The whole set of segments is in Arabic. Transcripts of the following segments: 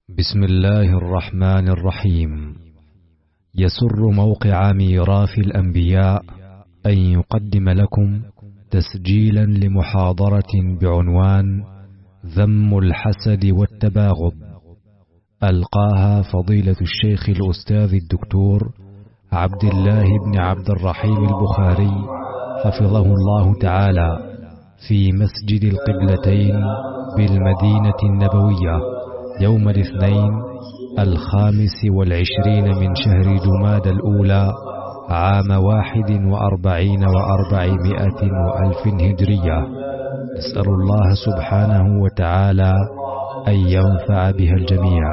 بسم الله الرحمن الرحيم. يسر موقع ميراث الأنبياء أن يقدم لكم تسجيلا لمحاضرة بعنوان ذم الحسد والتباغض، ألقاها فضيلة الشيخ الأستاذ الدكتور عبد الله بن عبد الرحيم البخاري حفظه الله تعالى في مسجد القبلتين بالمدينة النبوية يوم الاثنين 25 من شهر جماد الأولى عام 41 و400 وألف هجرية. نسأل الله سبحانه وتعالى أن ينفع بها الجميع.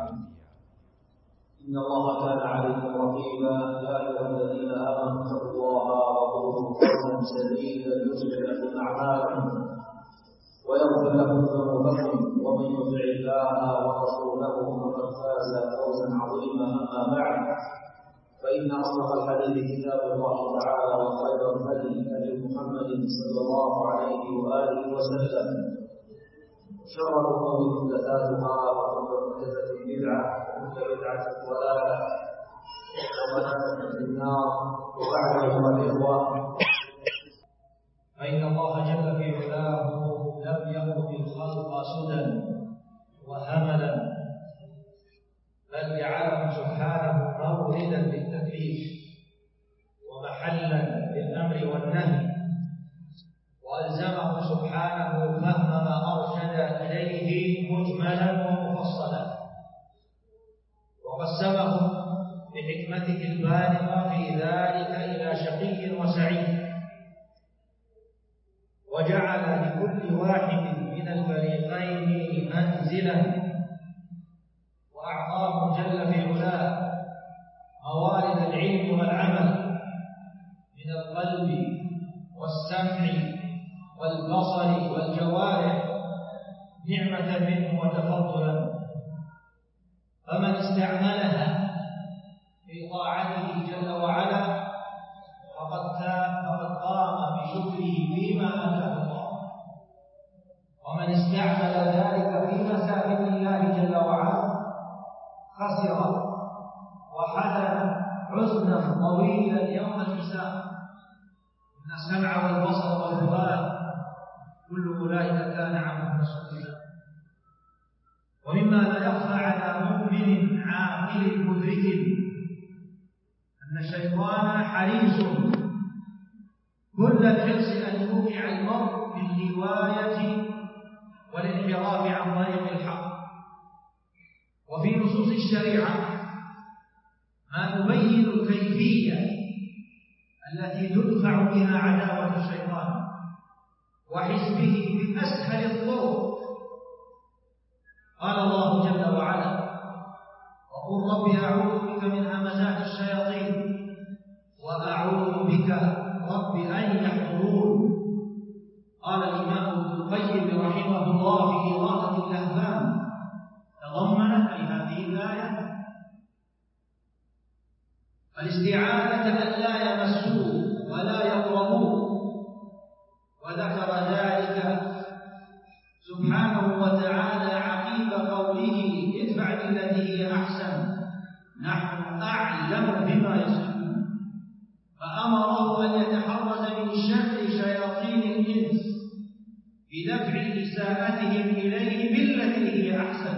إن الله كان عليكم رقيبا يا أيها الذين آمنوا اتقوا الله وقولوا قولا سديدا يصلح لكم أعمالكم ويغفر لكم ذنوبكم ومن يطع الله ورسوله فقد فاز فوزا عظيما. أما بعد فإن أصدق الحديث كتاب الله تعالى وخير الهدي هدي محمد صلى الله عليه وآله وسلم، شر الأمور محدثاتها وكل محدثة بدعة وكل بدعة ضلالة وضلالة في النار. وبعد أيها الإخوة، فإن الله جل في علاه لم يمت الخلق سدى وهملا، بل جعلهم سبحانه موردا للتكليف ومحلا للأمر والنهي، وألزمهم سبحانه فهم ما أرشد إليه مجملا ومفصلا، وقسمهم بحكمته البالغة في ذلك إلى شقي وسعيد، وجعل لكل واحد من الفريقين منزلا، وأعطاهم جل في علاه موارد العلم والعمل من القلب والسمع والبصر والجوارح نعمة منه وتفضلا، فمن استعملها في طاعته جل وعلا فقد قام بشكره فيما آتاه الله، ومن استعمل ذلك في مسائل الله جل وعلا خسر وحزن حزنا طويلا يوم الحساب. إن السمع والبصر والفؤاد كل أولئك كان عنه مسؤولا. ومما لا يخفى على مؤمن عاقل مدرك أن الشيطان حريص كل الحرص أن يوقع المرء بالغواية والانحراف عن طريق الحق. وفي نصوص الشريعة ما نبين الكيفية التي تدفع بها عداوة الشيطان وحزبه بأسهل الطرق. قال الله جل وعلا: وقل رب أعوذ بك من همزات الشياطين وأعوذ بك رب أن يحضرون. قال الإمام ابن القيم رحمه الله في إغاثة اللهفان: تضمنت أي هذه الآية الاستعاذة أن لا يمسوه ولا يقربوه، وذكر ذلك سبحانه وتعالى عقيب قوله: ادفع بالتي هي أحسن نحن أعلم بما يصفون، فأمره أن يتحرز من شر شياطين الإنس بدفع إساءتهم إليه بالتي هي أحسن،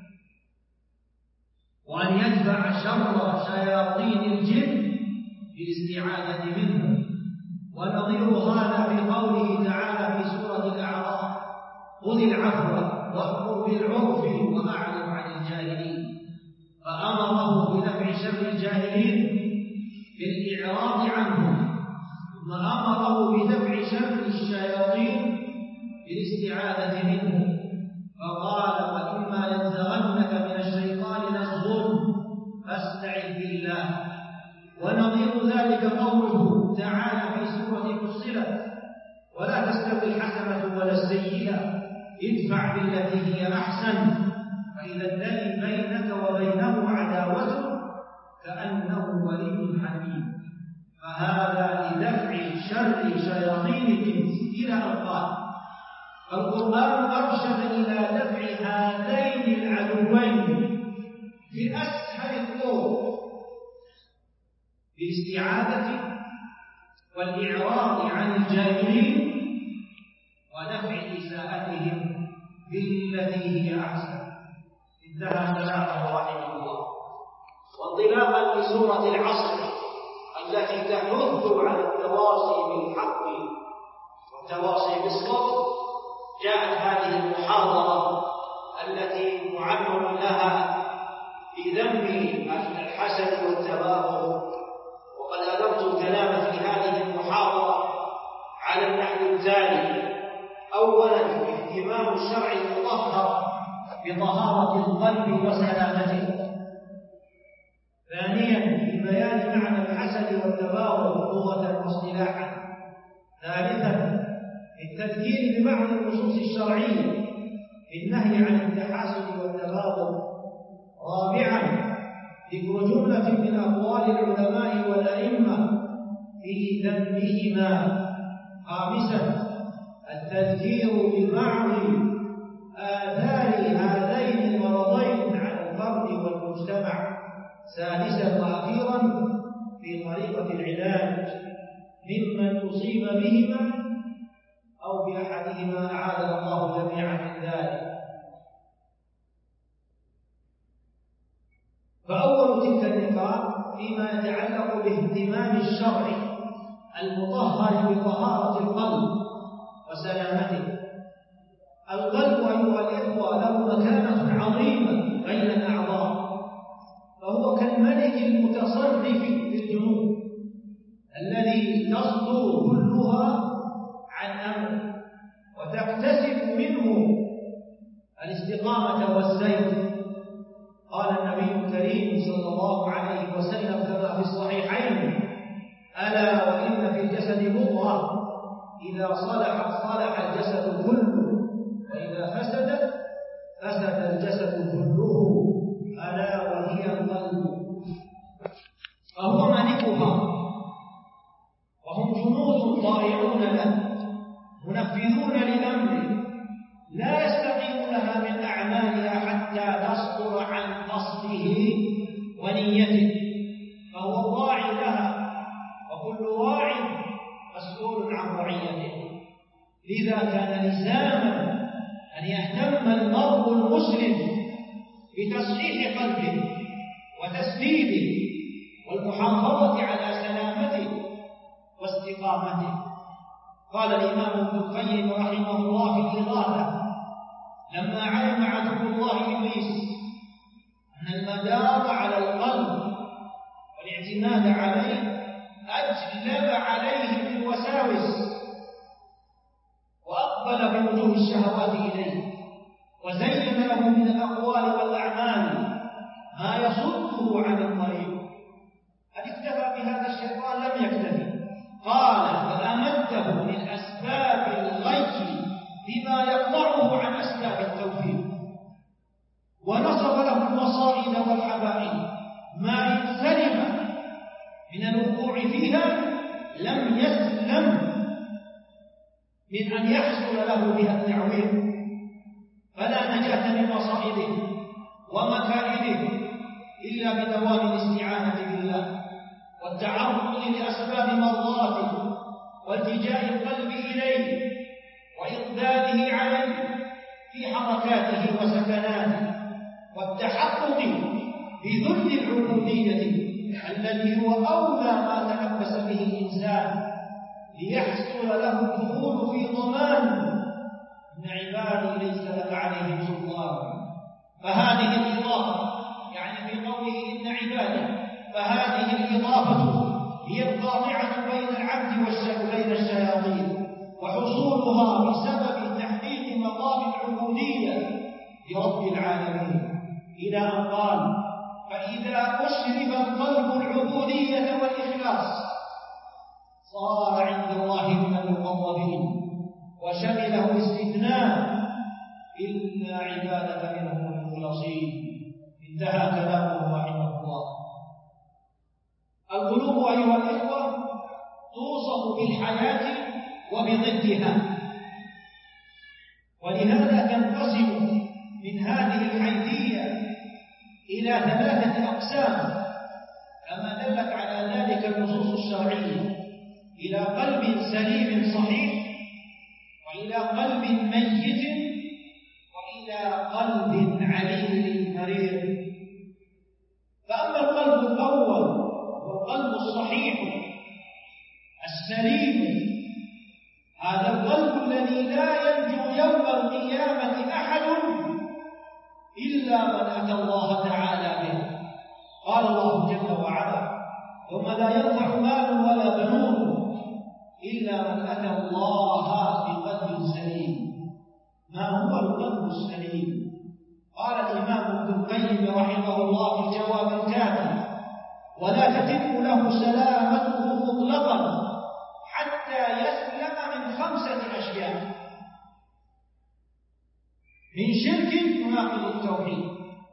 وأن يدفع شر شياطين الجن بالاستعاذة منهم. ونظير هذا في قوله تعالى في سورة الأعراف: خذ العفو وأمر بالعرف وأعرض عن الجاهلين، فأمره بدفع شر الجاهلين بالإعراض عنهم، ثم أمره بدفع شر الشياطين بالاستعاذة منهم، فقال: وإما ينزغنك من الشيطان نزغ فاستعذ بالله. ونظير ذلك قوله تعالى في سورة فصلت: ولا تستوي الحسنة ولا السيئة ادفع بالتي هي أحسن فإذا الذي بينك وبينه عداوة كأنه ولي حميم. فهذا لدفع شر شياطين الإنس إلى أن قال. فالقرآن أرشد إلى دفع هذين العدوين بالاستعاذة والإعراض عن الجاهلين ودفع إساءتهم بالتي هي أحسن. انتهى كلامه رحمه الله. وانطلاقا لسورة العصر التي تحث على التواصي بالحق والتواصي بالصبر، جاءت هذه المحاضرة التي معمر لها بذم الحسد والتباغض. وقد أدرت الكلام في هذه المحاضرة على النحو التالي: أولا اهتمام الشرع المطهر بطهارة القلب وسلامته. ثانيا في بيان معنى الحسد والتباغض لغة واصطلاحا. ثالثا التذكير بمعنى النصوص الشرعية في النهي عن التحاسد والتباغض. رابعا ذكر جملة من أقوال العلماء والأئمة في ذمهما. خامسا التذكير ببعض آثار هذين المرضين على الفرد والمجتمع. سادسا وأخيرا في طريقة العلاج ممن أصيب بهما أو بأحدهما، أعاذنا الله جميعا من ذلك. فأول تلك النقاط فيما يتعلق باهتمام الشرع المطهر بطهارة القلب وسلامته. القلب أيها الإخوة له مكانة عظيمة بين الأعضاء، فهو كالملك المتصرف في الجنود الذي تصدر كلها عن أمر وتكتسب منه الاستقامة والسير. قال النبي الكريم صلى الله عليه وسلم كما في الصحيحين: ألا وإن في الجسد مضغة إذا صلحت صلح الجسد كله وإذا فسدت فسد الجسد كله، ألا وهي القلب. فهو مالكها وهم جنود طائعون له منفذون لأمره، لا يستقيم لها من أعمالها حتى تصدر عن قصده ونيته، فهو الراعي لها وكل راع مسؤول عن رعيته. لذا كان لزاما أن يهتم المرء المسلم بتصحيح قلبه وتسديده والمحافظة على سلامته واستقامته. قال الإمام ابن القيم رحمه الله في الإغاثة لما علم عدو الله إبليس أن المدار على القلب والاعتماد عليه أجلب عليه بالوساوس وأقبل بوجوه الشهوات إليه، وزين له من الأقوال والأعمال ما يصده عن الطريق. هل اكتفى بهذا الشيطان؟ لم يكتفي. قال: فأمده من أسباب الغي بما يقطعه عن أسباب التوفيق، ونصب له المصائد والحبائل ما إن سلم من الوقوع فيها لم يسلم من أن يحصل له بها التعويض. فلا نجاة من مصائده ومكائده إلا بدوام الاستعانة بالله والتعرض لأسباب مرضاته والتجاء القلب إليه وإقباله عليه في حركاته وسكناته، والتحقق بذل العبودية الذي هو أولى ما تلبس به الإنسان ليحصل له الدخول في ضمان: إن عبادي ليس لك عليهم سلطان. فهذه الإضافة يعني في قوله إن عبادي، فهذه الإضافة هي القاطعة بين العبد وبين الشياطين، وحصولها بسبب تحقيق مقام العبودية لرب العالمين، إلى أن قال: فإذا أشرب القلب العبودية والإخلاص صار عند الله من المقربين، وشمله الاستثناء: إلا عبادك منهم المخلصين. انتهى كلامه رحمه الله. القلوب أيها الإخوة توصف بالحياة وبضدها، ولهذا تنقسم من هذه الحيثية إلى 3 أقسام: كما دلت على ذلك النصوص الشرعية، إلى قلب سليم صحيح، وإلى قلب ميت، وإلى قلب عليل مريض. فأما القلب الأول والقلب الصحيح السليم، هذا القلب الذي لا ينجو يوم القيامة أحد إلا من أتى الله تعالى به. قال الله جل وعلا: يوم لا ينفع مال ولا بنون إلا من أتى الله بقلب سليم. ما هو القلب السليم؟ قال الإمام ابن القيم رحمه الله في الجواب الكافي: ولا تتم له سلامته مطلقا حتى يسلم من 5 أشياء: من شرك يناقض التوحيد،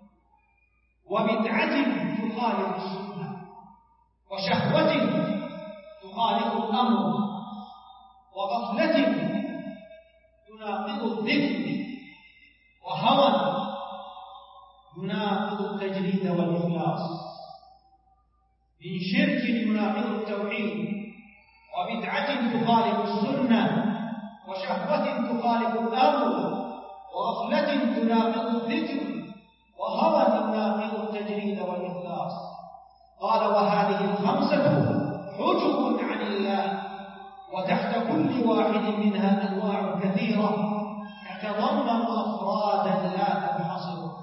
وبدعة تخالف السنة، وشهوة تخالف الأمر، وغفلة تناقض الذكر، وهوى يناقض التجريد والإخلاص. من شرك يناقض التوحيد، وبدعة تخالف السنة، وشهوة تخالف الأمر، وغفلة تناقض الذكر، وهوى يناقض التجريد والإخلاص. قال: وهذه 5 حجب عن الله، وتحت كل واحد منها أنواع كثيرة تتضمن أفرادا لا تنحصر.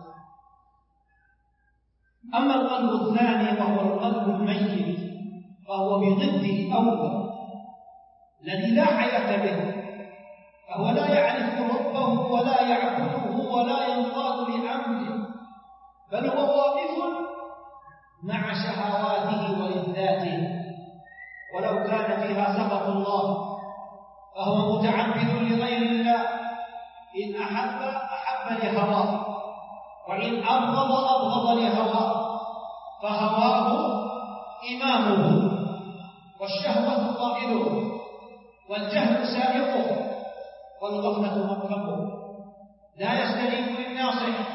أما القلب الثاني وهو القلب الميت، فهو بضد الأول الذي لا حياة به، فهو لا يعرف ربه ولا يعبده ولا ينقاد لأمره، بل هو واقف مع شهواته ولذاته، ولو كان فيها سخط الله فهو متعبد لغير الله. إن أحب لهواه، وإن أبغض لهواه، فهواه إمامه، والشهوة قائده، والجهل سائقه، والغفلة مركبه. لا يستجيب للناصح،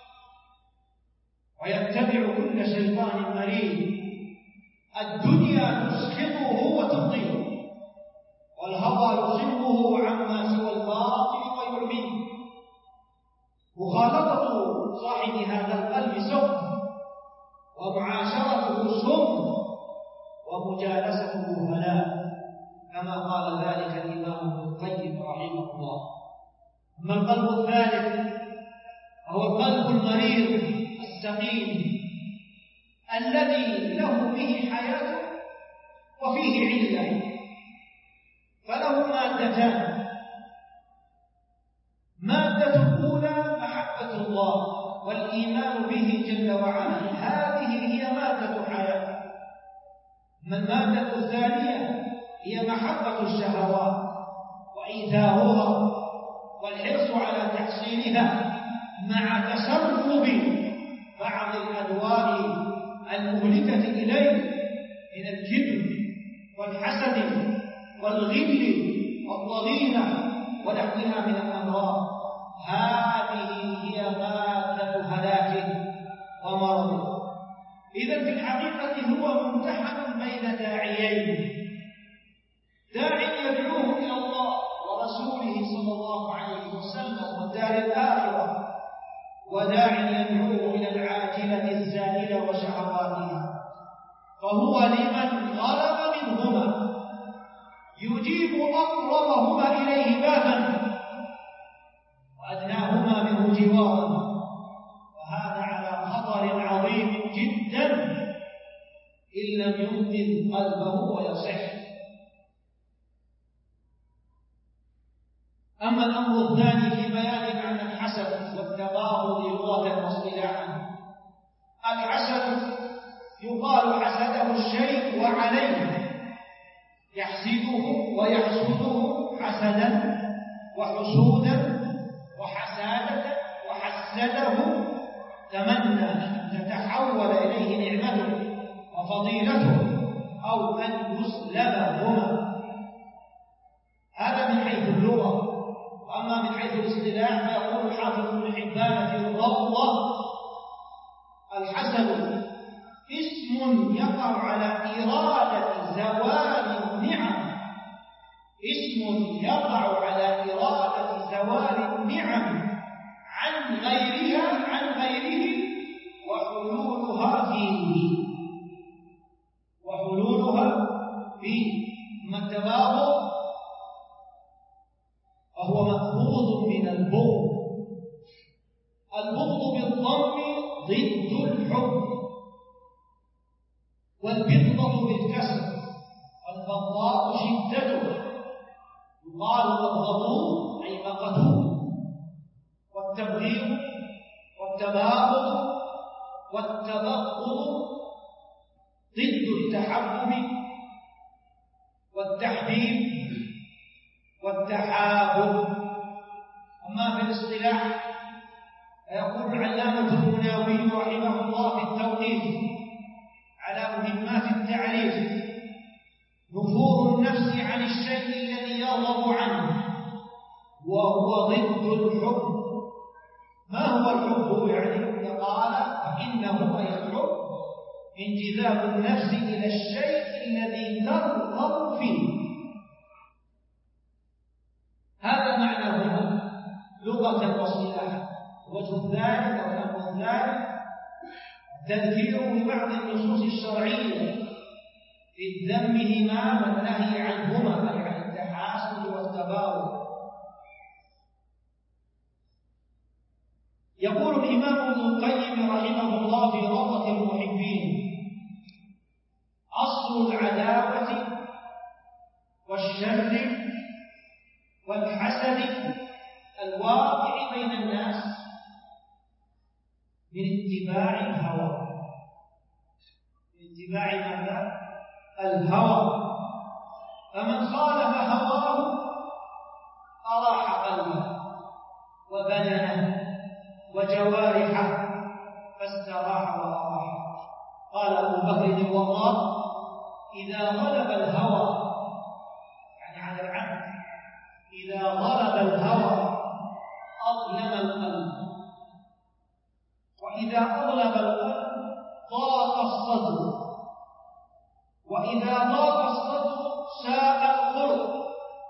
ويتبع كل شيطان مريد. الدنيا تسخطه وترضيه، والهوى يصبه عما سوى الباطل ويعميه. مخالطة صاحب هذا القلب سم، ومعاشرته سم، ومجالسته هلاك، كما قال ذلك الإمام ابن القيم رحمه الله. أما القلب الثالث هو القلب المريض السقيم، الذي له به حياة وفيه علة، فله مادتان: مادة الأولى محبة الله والإيمان به جل وعلا، هذه هي مادة حياة. أما المادة الثانية هي محبة الشهوات وإيثارها والحرص على تحصيلها، مع تسرب بعض الأدواء المهلكة إليه من الكبر والحسد والغل والضغينة ونحوها من الأمراض. هذه هي مادة هلاكه ومرضه. إذن في الحقيقة هو ممتحن بين داعيين: داع يدعوه إلى الله ورسوله صلى الله عليه وسلم والدار الآخرة، وداع يدعوه إلى العاجلة الزائلة وشهواتها. فهو لمن غلب منهما يجيب أقربهما إليه بابا وأدناهما منه جوارا، وهذا على خطر عظيم جدا إن لم ينقذ قلبه ويصح. أما الأمر الثاني في بيان معنى الحسد والتباغض لغة واصطلاحا: الحسد يقال حسده الشيء وعليه، يحسده ويحسده حسدا وحسودا وحسادة، وحسده تمنى أن تتحول إليه نعمته وفضيلته أو أن يسلبهما. هذا من حيث اللغة. وأما من حيث الاصطلاح فيقول حافظ ابن حبان في الروضة: الحسد اسم يقع على إرادة زوال النعم، اسم يقع على إرادة زوال النعم عن غيره وحلولها فيه، أما التباغض وهو مأخوذ من البغض. البغض بالضم ضد الحب، والبغضة بالكسر، والبغضاء شدته، يقال بغضوه أي مقتوه. والتبغيض والتباغض والتبغض ضد التحبب والتحبيب والتحابب. أما في الاصطلاح فيقول العلامة المناوي رحمه الله في التوقيف على مهمات التعريف: نفور النفس عن الشيء الذي يرغب عنه وهو ضد الحب. ما هو الحب يعني؟ قال فإنه أي الحب انجذاب النفس إلى الشيء الذي ترغب فيه. هذا معناه لغة واصطلاحا. الوجه الثاني أو الأمر الثاني التذكير ببعض النصوص الشرعية في ذمهما والنهي عنهما، أي عن التحاسد والتباغض. يقول الإمام ابن القيم رحمه الله في روضة المحبين: أصل العداوة والشر والحسد الواقع بين الناس من اتباع الهوى. من اتباع ماذا؟ الهوى. فمن خالف هواه أراح قلبه وبدنه وجوارحه فاستراح وأراح. قال أبو بكر الوراق: إذا غلب الهوى، يعني على العبد، إذا غلب الهوى أظلم القلب، وإذا أغلب القلب ضاق الصدر، وإذا ضاق الصدر ساء الخلق،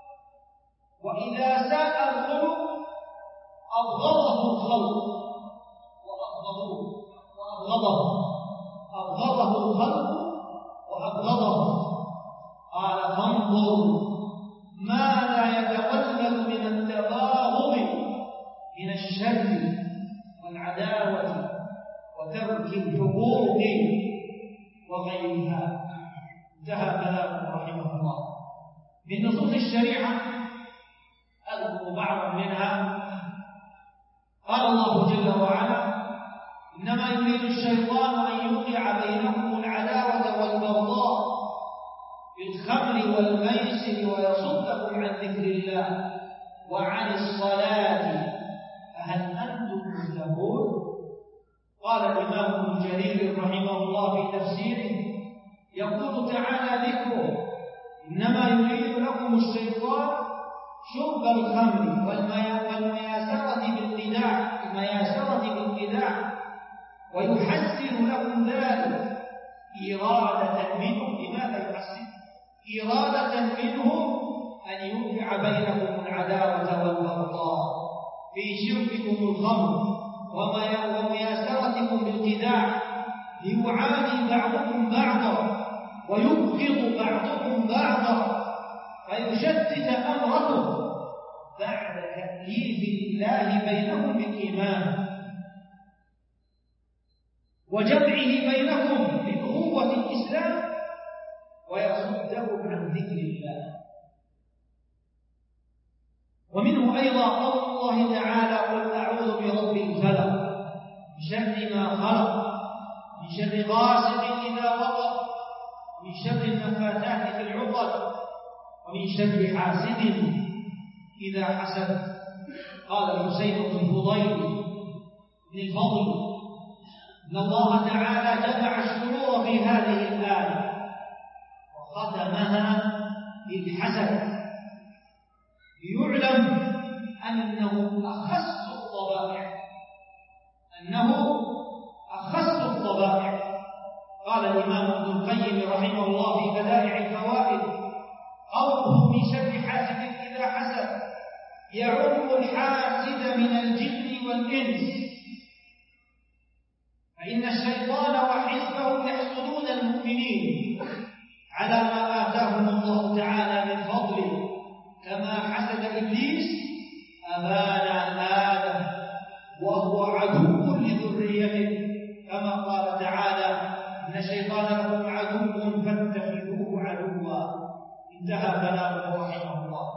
وإذا ساء الخلق أبغضه الخلق أبغضه الخلق وأبغضه. قال: فانظر ما لا يتولد من التباغض من الشر والعداوة وترك الحقوق وغيرها. انتهى كلامه رحمه الله. من نصوص الشريعة أذكر بعضا منها. قال الله جل وعلا: إنما يريد الشيطان أن يوقع بينكم العداوة والبغضاء في الخمر والميسر ويصدكم عن ذكر الله وعن الصلاة فهل أنتم منتهون؟ قال الإمام ابن جرير رحمه الله في تفسيره: يقول تعالى ذكره: إنما يريد لكم الشيطان شرب الخمر والمياسرة بالبدع ويحسن لكم ذلك إرادة منه. لماذا يحسن؟ إرادة منه أن يوقع بينكم العداوة والبغضاء في شربكم الخمر ومياسرتكم بالبدع، ليعادي بعضكم بعضا ويبغض بعضكم بعضا فيشتت أمركم بعد تأليف الله بينكم بالإيمان وجمعه بينكم بأخوة الإسلام ويصدكم عن ذكر الله. ومنه أيضا قول الله تعالى: قل أعوذ برب الفلق من شر ما خلق من شر غاسق إذا وقب من شر النفاثات في العقد ومن شر حاسد إذا حسد. قال الحسين بن الفضيل بن الفضل إن الله تعالى جمع الشرور في هذه الآية وختمها بالحسد ليعلم أنه أخص الطبائع. الإمام ابن القيم رحمه الله في بدائع الفوائد: قوله من شر حاسد إذا حسد يعم الحاسد من الجن والإنس، فإن الشيطان وحزبه يحسدون المؤمنين على ما آتاهم الله تعالى من فضله، كما حسد إبليس أبانا آدم وهو عدو لذريته، كما قال تعالى: إن الشيطان لكم عدو فاتخذوه عدوا. انتهى كلامه رحمه الله.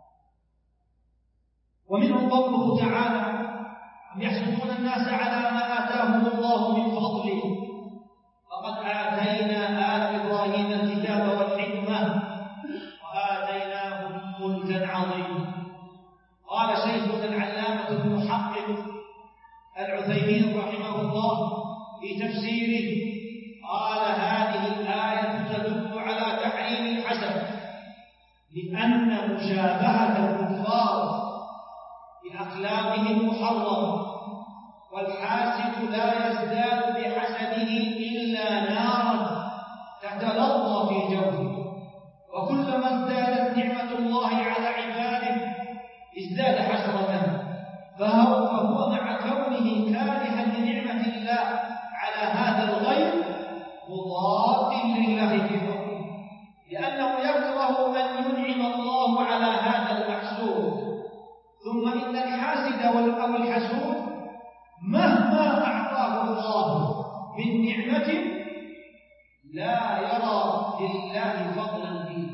ومنه قوله تعالى: أم يحسدون الناس على ما آتاهم الله من فضله فقد آتينا آل إبراهيم الكتاب والحكمة وآتيناهم ملكا عظيما. قال شيخنا العلامة المحقق العثيمين رحمه الله في تفسيره: قال هذه الآية تدل على تحريم الحسد، لأن مشابهة الكفار بأخلاقهم محرمة، والحاسد لا يزداد بحسده إلا نارا تتلظى في جوفه، وكلما ازدادت نعمة الله على عباده ازداد حسرة، فهو مع كونه كارها لنعمة الله على هذا الغير مضاد لله في فضله، لأنه يكره أن ينعم الله على هذا المحسود. ثم إن الحاسد أو الحسود مهما أعطاه الله من نعمة لا يرى لله فضلا فيه،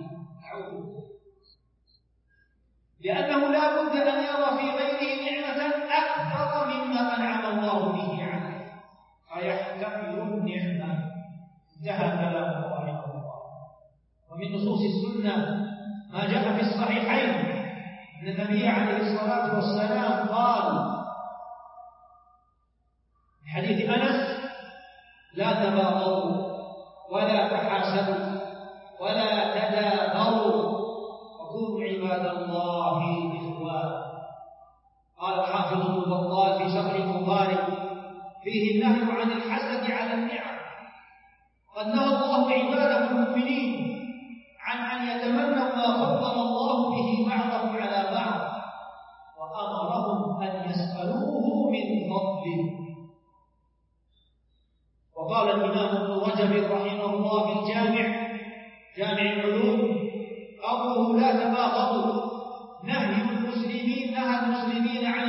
لأنه لا بد أن يرى في غيره نعمة أكثر مما أنعم الله به عليه فيحتقر النعمة. انتهى كلامه رحمه الله. ومن نصوص السنة ما جاء في الصحيحين أن النبي عليه الصلاة والسلام قال في حديث أنس: لا تباغضوا ولا تحاسدوا ولا تدابروا وكونوا عباد الله إخوانا. قال الحافظ ابن بطال في شرح البخاري: فيه النهي عن الحسد على النعم، قد نهى الله عباده المؤمنين عن أن يتمنوا ما فضل الله به بعضهم على بعض، وأمرهم أن يسألوه من فضله. وقال الإمام ابن رجب رحمه الله في جامع العلوم: قوله لا تباغضوا نهى المسلمين عن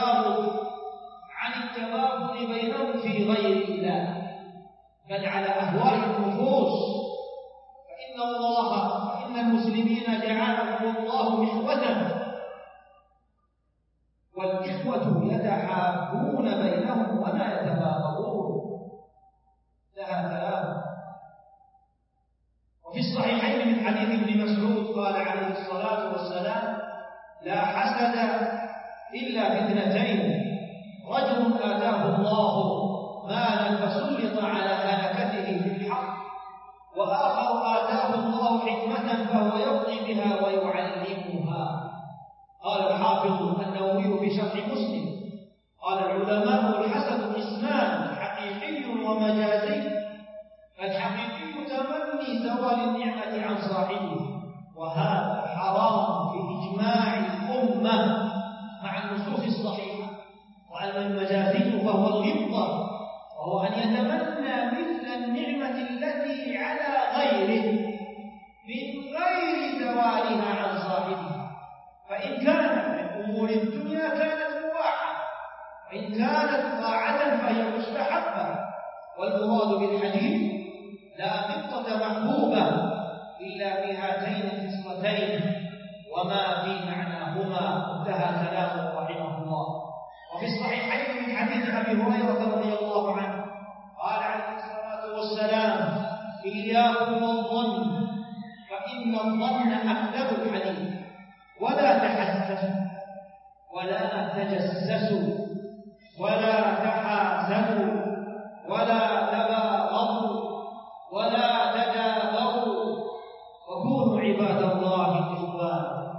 التباغض بينهم في غير الله، بل على أهواء النفوس، فإن المسلمين جعلهم الله إخوة، والإخوة يتحابون بينهم ولا يتباغضون. انتهى كلامه. وفي الصحيحين من حديث ابن مسعود قال عليه الصلاة والسلام: لا حسد إلا في اثنتين: رجل آتاه الله مالا فسلط على هلكته في الحق، وآخر آتاه الله حكمة فهو يقضي بها ويعلمها. قال الحافظ النووي في شرح مسلم: قال العلماء: الحسد قسمان، حقيقي ومجازي. فالحقيقي تمني زوال النعمة عن صاحبه، وهذا حرام بإجماع الأمة مع النصوص الصحيحة. وأما المجازي فهو الغبطة، وهو أن يتمنى مثل النعمة التي على غيره من غير زوالها عن صاحبها، فإن كانت من أمور الدنيا كانت مباحة، وإن كانت طاعة فهي مستحبة. والمراد بالحديث: لا غبطة محبوبة إلا في هاتين الخصلتين وما في معناهما. انتهى كلامه رحمه الله. وفي الصحيحين من حديث أبي هريرة رضي الله عنه قال عليه الصلاة والسلام: إياكم والظن فإن الظن أكذب الحديث، ولا تحسسوا ولا تجسسوا ولا تحاسدوا ولا تباغضوا ولا تدابروا وكونوا عباد الله إخوانا.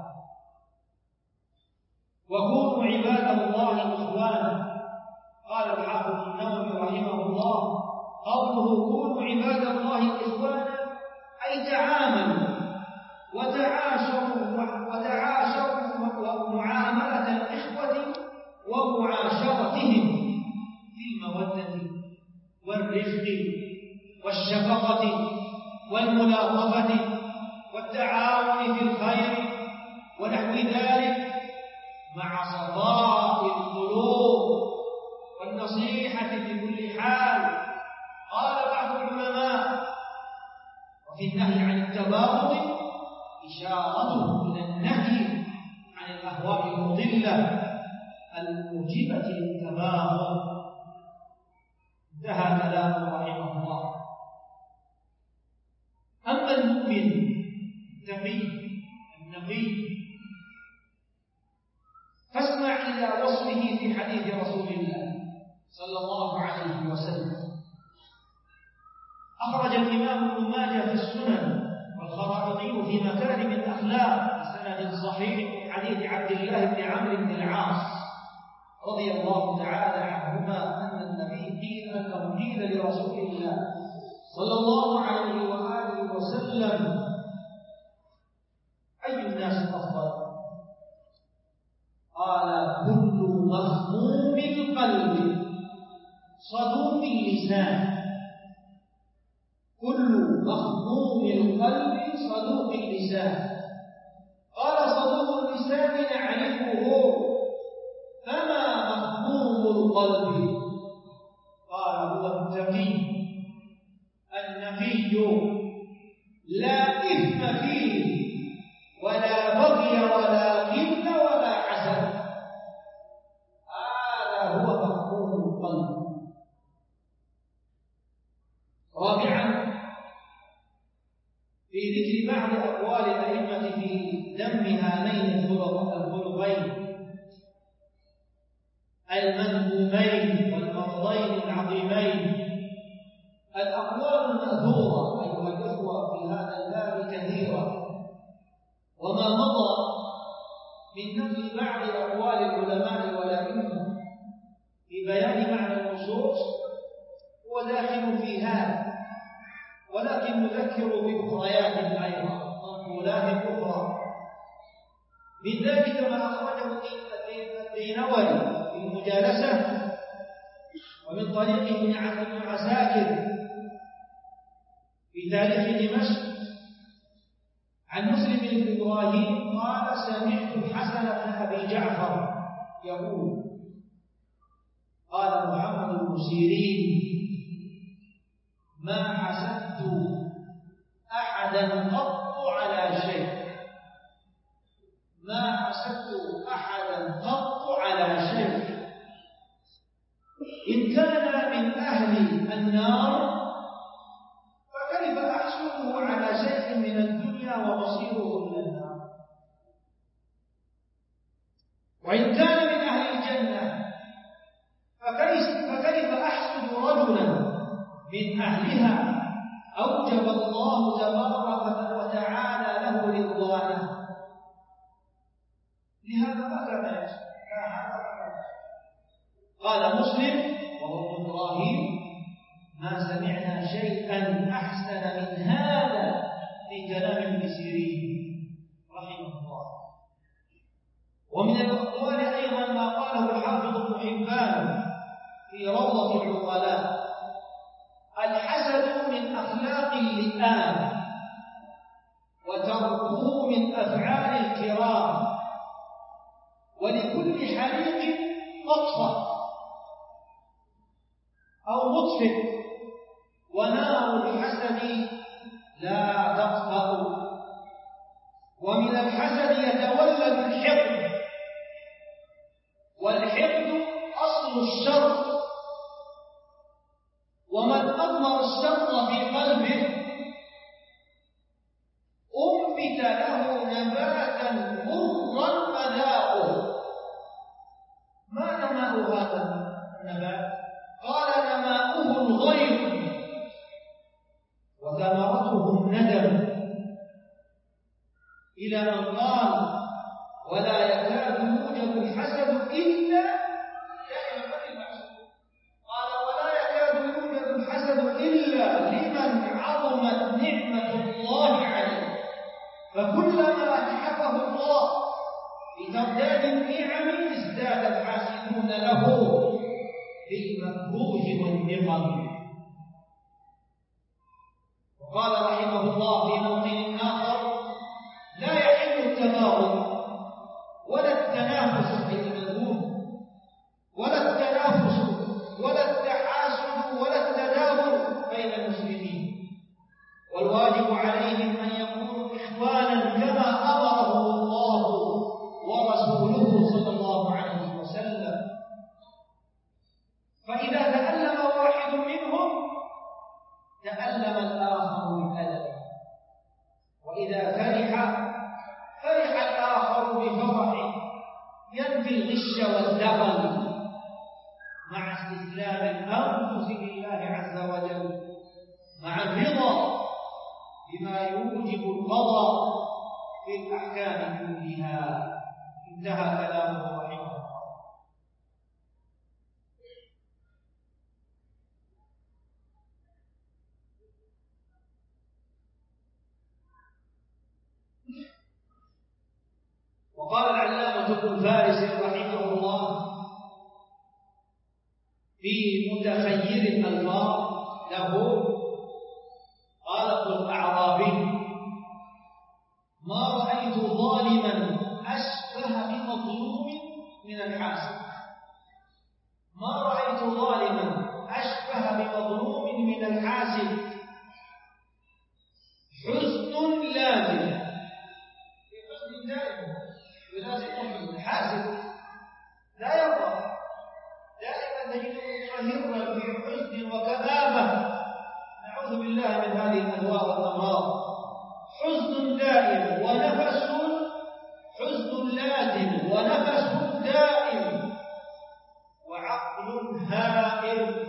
وكونوا عباد الله إخوانا. قال الحافظ النووي رحمه الله: قوله كونوا عباد الله إخوانا أي تعاملوا وتعاشروا معاملة الإخوة ومعاشرتهم في المودة والرفق والشفقة والملاطفة والتعاون في الخير ونحو ذلك، مع صفاء القلوب والنصيحة في كل حال. قال بعض العلماء: وفي النهي عن التباغض إشارة إلى النهي عن الأهواء المضلة الموجبة للتباغض. انتهى كلامه رحمه الله. أما المؤمن النقي فاسمع إلى وصفه في حديث رسول الله صلى الله عليه وسلم. أخرج الإمام ابن ماجه في السنن والخرائطي في مكارم الأخلاق بسند صحيح من حديث عبد الله بن عمرو بن العاص رضي الله تعالى عنهما أن النبي قيل لرسول الله صلى الله عليه وآله وسلم: أي الناس أفضل؟ قال: كل مخموم القلب صدوق اللسان. كل مخموم القلب صدوق اللسان. قال: صدوق اللسان نعرفه، فما مخموم القلب؟ قال: هو التقي النقي لا إثم فيه ولا بغي ولا غل ولا حسد. هذا هو مخموم القلب. رابعا، في ذكر بعض أقوال الأئمة في ذم هذين الخلقين المذمومين والمرضين العظيمين. الأقوال المأثورة أيها الأخوة في هذا الباب كثيرة، وما مضى من نقل بعض أقوال العلماء والأئمة في بيان معنى النصوص هو داخل في هذا، ولكن نذكر بأخريات أيضا، منقولات أخرى. من ذلك ما أخرجه الدينوري في المجالسة ومن طريق ابن عساكر في تاريخ دمشق عن مسلم بن إبراهيم قال: سمعت الحسن بن أبي جعفر يقول: قال محمد بن سيرين: ما حسدت أحدا قط على شيء. ما حسدت أحدا قط على شيء. إن كان من أهل النار فكيف أحسده على شيء من الدنيا ومصيره إلى النار؟ وإن كان من أهل الجنة فكيف أحسد رجلا من أهلها أوجب الله تبارك وتعالى له رضوانه؟ لهذا ما كان يحسد. قال مسلم وهو ابن إبراهيم: ما سمعنا شيئا أحسن من هذا في كلام ابن سيرين رحمه الله. ومن الأقوال أيضا ما قاله الحافظ ابن حبان في روضة العقلاء: الحسد من أخلاق اللئام، وتركه من أفعال الكرام، ولكل حريق مطفأ أو مطفئ، ونار الحسد لا تطفأ. ومن الحسد يتولد الحقد، والحقد أصل الشر، ومن أضمر الشر في قلبه أنبت له نباتا مرا مذاقه. ما نماء هذا النبات؟ قال: نماؤه الغيظ وثمرته الندم، إلى أن قال: ولا يكاد يوجد الحسد إلا قال: ولا يكاد يوجد الحسد فكلما أتحفه الله بترداد النعم ازداد الحاسدون له بالمكروه والنقم. وقال رحمه الله في موطن آخر: لا يحل التباغض ولا التنافس أي المذموم ولا التنافس ولا التحاسد ولا التدابر بين المسلمين، والواجب عليهم أن يكونوا إخوانا كما أمرهم الله ورسوله صلى الله عليه وسلم. فإذا تألم واحد منهم تألم الآخر بالألم، وإذا فرح الآخر بفرح ينفي الغش والدغل مع استسلام الأنفس لله عز وجل مع الرضا بما يوجب القضاء في الأحكام كلها. انتهى كلامه رحمه الله. وقال العلامة ابن فارس رحمه الله في متخير الألفاظ له: قال ابن الأعرابي: ما رأيت ظالما أشبه بمظلوم من الحاسد. ما رأيت ظالما أشبه بمظلوم من الحاسد. حزن لازم، في حزن دائم يلازمه الحاسد، لا يرضى، دائما تجده مترهرا في حزن وكآبة، نعوذ بالله من هذه الأهواء والأمراض. حزن دائم ونفس، حزن لازم ونفس دائم، وعقل هائل،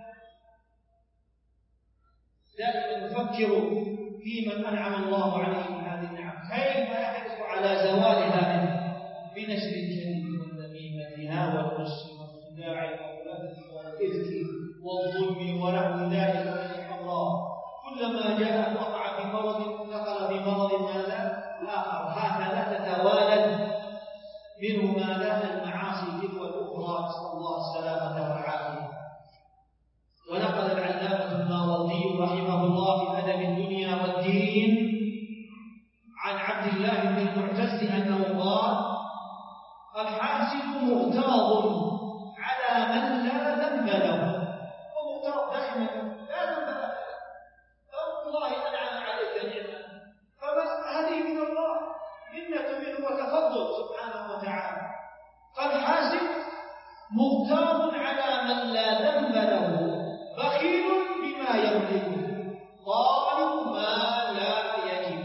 دائما يفكر في من أنعم الله عليه من هذه النعم، كيف يحرص على زوالها بنشر الكذب والنميمة والغش والخداع والغفلة والإفك والظلم ونحو ذلك من الأمراض. كلما جاء وقع في مرض دخل في مرض ماذا؟ آخر، هكذا تتوالد منه ماذا؟ المعاصي تلك والأخرى، نسأل الله السلامة والعافية. ونقل العلامة الماوردي رحمه الله في أدب الدنيا والدين عن عبد الله بن المعتز أنه قال: الحاسد مغتاظ على من لا ذنب له. ومغتاظ دائما لا ذنب له، فالله أنعم عليك نعمة، فهذه من الله، منة منه وتفضل سبحانه وتعالى. فالحاسد مغتاظ على من لا ذنب له، بخيل بما يملك، طالب ما لا يجب.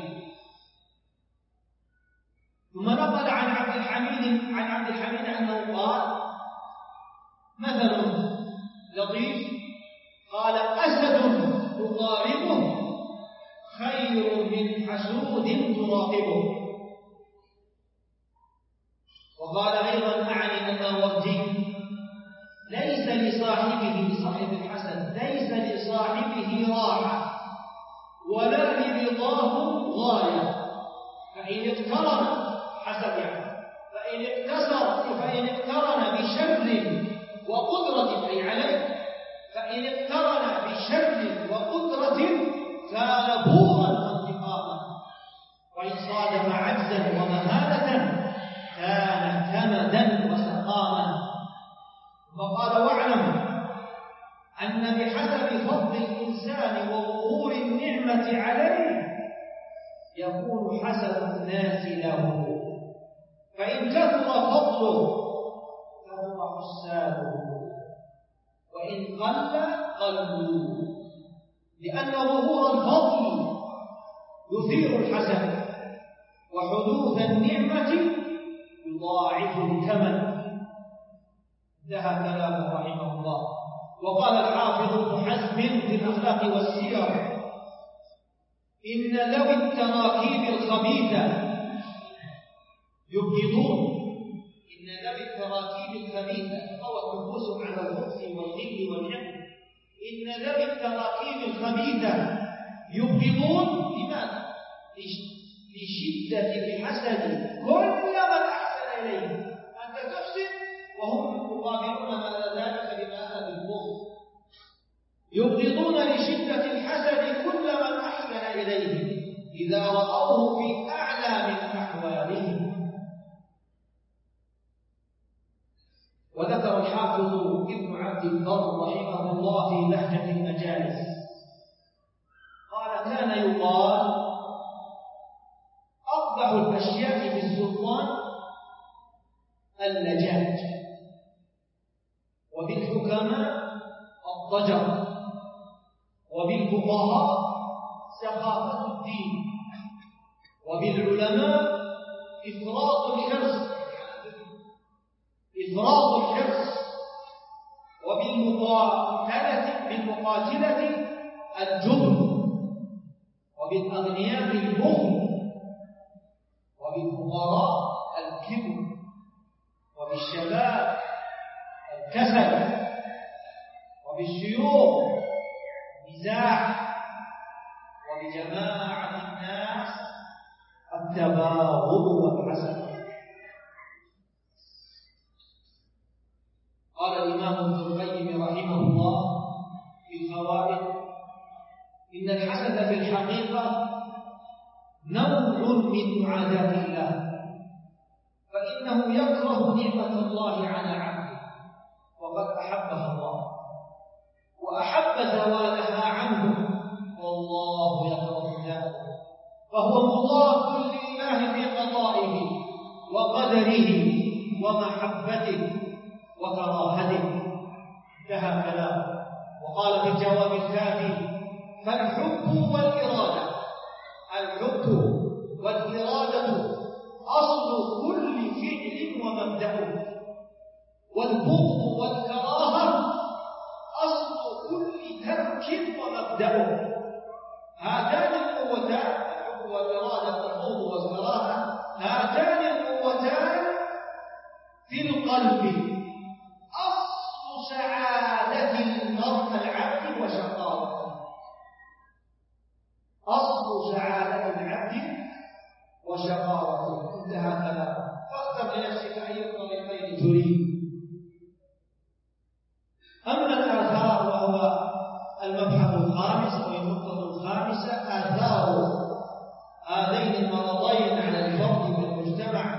ثم نقل عن عبد الحميد أنه قال: مثل لطيف، قال: أسد تقاربه خير من حسود تراقبه. وقال أيضا أعني الماوردي: ليس لصاحبه، صاحب الحسد، ليس لصاحبه راحة ولا لرضاه غاية، فإن اقترن حسب فإن اقترن بشر وقدرة أي عليه، فإن اقترن بشر وقدرة كان بورا وانتقاما، وإن صادف عجزا ومهانة كان كمدا وسقاما. وقال: واعلم أن بحسب فضل الإنسان وظهور النعمة عليه يكون حسد الناس له، فإن كثر فضله كثر حساده، وإن قل قلوا، لأن ظهور الفضل يثير الحسد، وحدوث النعمة يضاعف الثمن. انتهى كلامه رحمه الله. وقال الحافظ ابن حزم في الأخلاق والسير: إن ذوي التراكيب الخبيثة يبغضون. إن ذوي التراكيب الخبيثة قوت نفوسهم على الخبث والغل والحقد. إن ذوي التراكيب الخبيثة يبغضون. لماذا؟ لشدة الحسد كل من أحسن إليه. أنت تحسن وهم يقابلون على ذلك بماذا؟ بالبغض. يبغضون لشدة الحسد كل من أحسن إليه إذا رأوه في أعلى من أحوالهم. وذكر الحافظ ابن عبد البر رحمه الله في بهجة المجالس قال: كان يقال أقبح الأشياء في السلطان اللجاج، وبالحكماء الضجر، وبالفقهاء سخافة الدين، وبالعلماء إفراط الحرص، وبالمقاتلة الجبن، وبالأغنياء البخل، وبالفقراء الكبر، وبالشباب الكسل، وبالشيوخ النزاع، وبجماعة الناس التباغض والحسد. قال الإمام ابن القيم رحمه الله في الفوائد: إن الحسد في الحقيقة نوع من معاداة الله، فإنه يكره نعمة الله على عبده وقد أحبها الله، وأحب زوالها عنه والله يكره ذلك، فهو مضاد لله في قضائه وقدره ومحبته وكراهته. انتهى كلامه. وقال في الجواب الكافي: فالحب والإرادة، الحب والإرادة أصل كل فعل ومبدأه، والبغض والكراهة أصل كل ترك ومبدأه. هاتان القوتان، الحب والإرادة والبغض والكراهة، هاتان القوتان في القلب أصل سعادة المرء العبد وشقاوته، أصل سعادة العبد وشقاوته. انتهى كلامه. فاختر لنفسك أي الطريقين تريد. أما الآثار وهو المبحث الخامس أو النقطة الخامسة، آثار هذين المرضين على الفرد والمجتمع.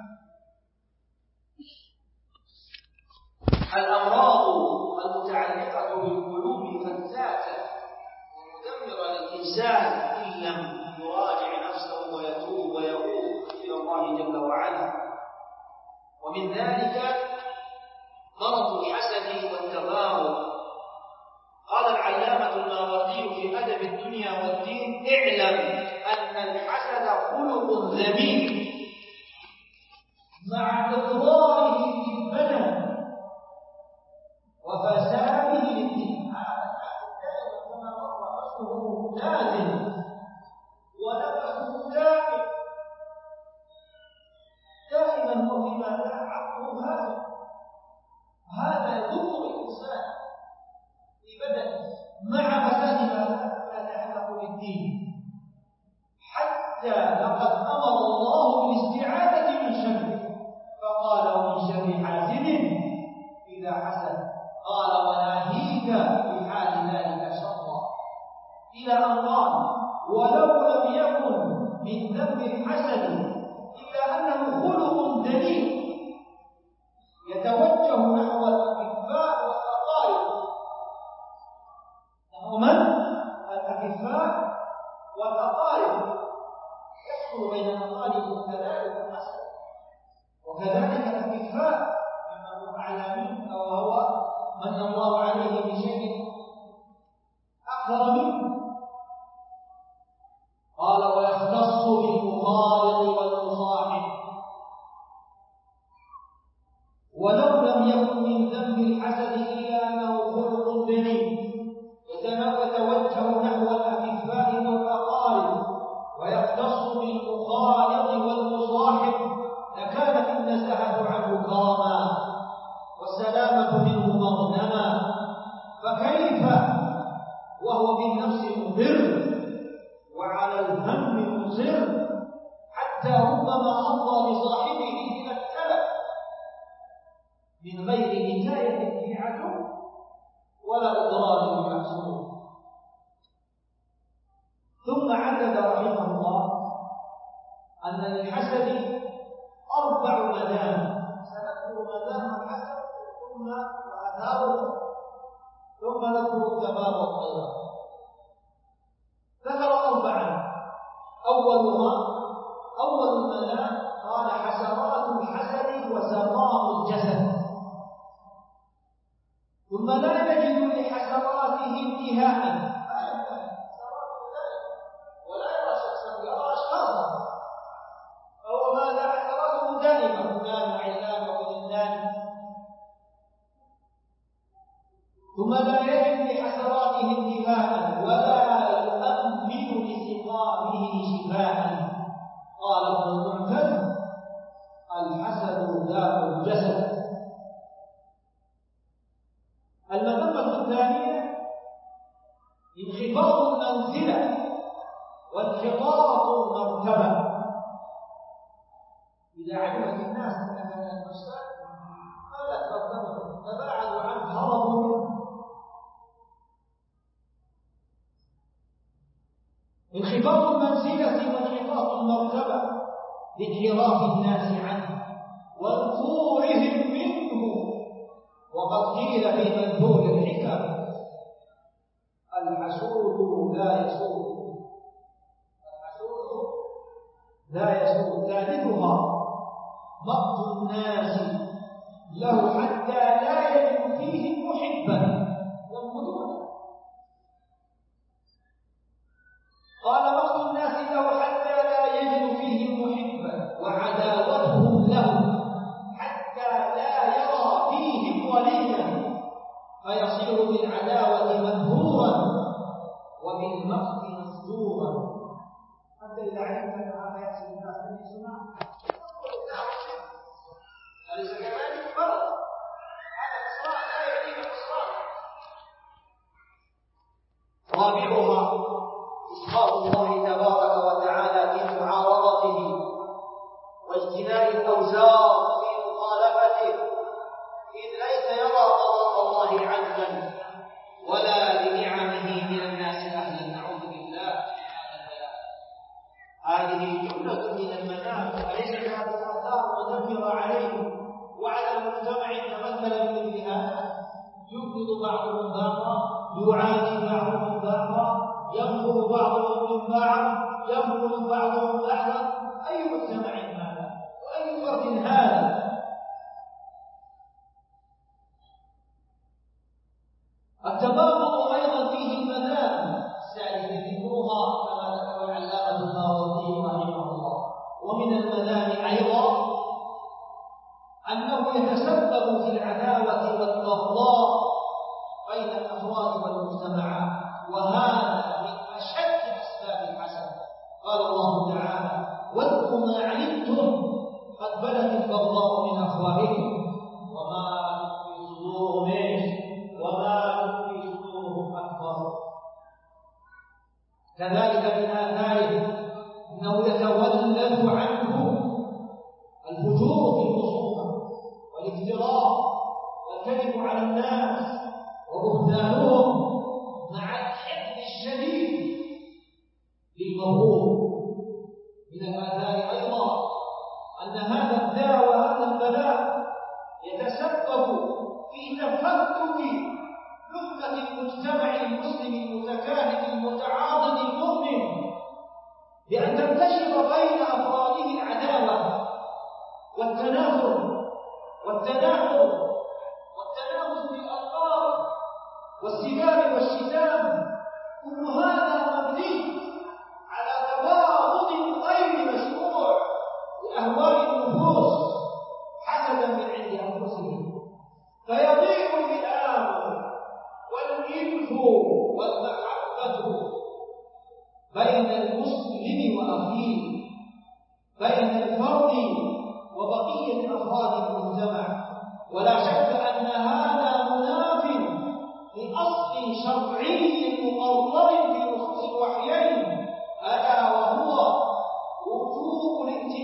الأمراض المتعلقة بالقلوب فتاكة ومدمرة للإنسان إن لم يراجع نفسه ويتوب ويؤوب إلى الله جل وعلا. ومن ذلك مرض الحسد والتباغض. قال العلامة الماوردي في أدب الدنيا والدين: اعلم أن الحسد خلق ذميم مع إضراره في البدن وفساده للدين. هذا دائما كما مر أصله لازم ونفسه دائم، دائما وفيما لا عقله هذا يضر الإنسان في بدنه مع فساد ما يتعلق بالدين. حتى لقد أمر الله بالاستعاذة من شره، فقال: ومن شر حاسد إذا حسد، قال: وناهيك بحال ذلك شرا، إلى أن قال: ولو لم يكن من ذنب الحسد إلا أنه خلق دليل يتوجه نحو الأكفاء والأقارب. نحو من؟ الأكفاء والأقارب. يحصل بين الأقارب كذلك الحسد، وكذلك الأكفاء ممن هم أعلى منه أو هو من الله عليه بشيء أكثر منه. قال: ويختص بالمخالط والمصاحب. ولو لم يكن من ذنب الحسد إلا أنه خلق دليل يتوجه نحو الأكفاء والأقارب، ويختص بالمخالط والمصاحب، لكانت النزاهة عنه كراما والسلامة منه مغنما. فكيف وهو بالنفس مضر وعلى الهم مصر حتى ربما أفضى بصاحبه إلى التلف من غير نكاية في عدو ولا إضرار بمحسوب. ثم عدد رحمه الله أن للحسد 4 مدام، سنذكر مدام الحسد ثم وآثاره ثم نذكر الثباب والطيران. ذكر 4. أول المنام قال حسرات الحسد وسقام الجسد. ثم لا نجد لحسراته انتهاء، ولا يرى شخصا، يرى اشخاصا، فهو ماذا؟ حسراته دائمه، فلان وعلان وفلان. ثم لا يجد لحسراته انتهاء ولا يؤمن لسقامه شفاء. قال ابن المعتز الحسد داء الجسد. المذمة الثانية انخفاض المنزلة وانحطاط المرتبة. إذا علمت الناس أن الإنسان قلت مرتبته تباعدوا عنه هربوا منه. انخفاض المنزلة وانحطاط المرتبة لانحراف الناس عنه ونفورهم منه. وقد قيل في منثور الحكم الحسود لا يسود. الحسود لا يسود. ثالثها مقت الناس له حتى لا يجد فيه محبا ينقذونه. قال مقت الناس له حتى لا يجد فيه محبا وعداوتهم له حتى لا يرى فيهم وليا فيصير بالعداوة منهورا وبالمقت مسجورا. أنت إذا علمت أن هذا يحصل الناس من يسمع أليس كذلك؟ فرض هذا إصرار لا يعنيه إصرار. رابعها إسخاط الله تبارك وتعالى في معارضته واجتناب الأوزار في مخالفته، إذ ليس يرى قضاء الله عدلا ولا لنعمه من الناس أهلا. نعوذ بالله. هذه جملة من المنام، أليس هذه الآثار مدمرة عليه وعلى المجتمع تمثل بمثل هذا؟ يبغض بعضهم بعضا، يعادي بعضهم بعضا، ينفر بعضهم من بعض، ينفر بعضهم بعضا. أي مجتمع هذا وأي فرد هذا؟ التباغض أيضا فيه المنام السادس ذكرها كما ذكر العلامة الماوردي رحمه الله. ومن المنام أيضا أنه يتسبب في العداوة والبغضاء بين الأفراد والمجتمعات، وهذا من أشد أسباب الحسد. قال الله تعالى واذكروا ما علمتم قد بدت البغضاء من أفواههم وما تخفي صدورهم أكبر. كذلك من آثاره أنه يتولد عنه الفجور في الخصومة والافتراء والكذب على الناس وبهتانهم مع الحقد الشديد للمظلوم. من الآثار أيضا أن هذا الداء وهذا البلاء يتسبب في تفكك لمة المجتمع المسلم المتكامل المتعاضد المؤمن، بأن تنتشر بين أفراده العداوة والتنافر والتناحر والتنافس بالألقاب والسباب والشتام. كل هذا مبني على تباغض غير مشروع لأهواء النفوس حسدا من عند أنفسهم، فيضيع الوئام والإلف والمحبة بين المسلم وأخيه، بين الفرد وبقية أفراد المجتمع. ولا شك أن هذا مناف لأصل شرعي مقرر في نصوص الوحيين، ألا وهو وجوب الائتلاف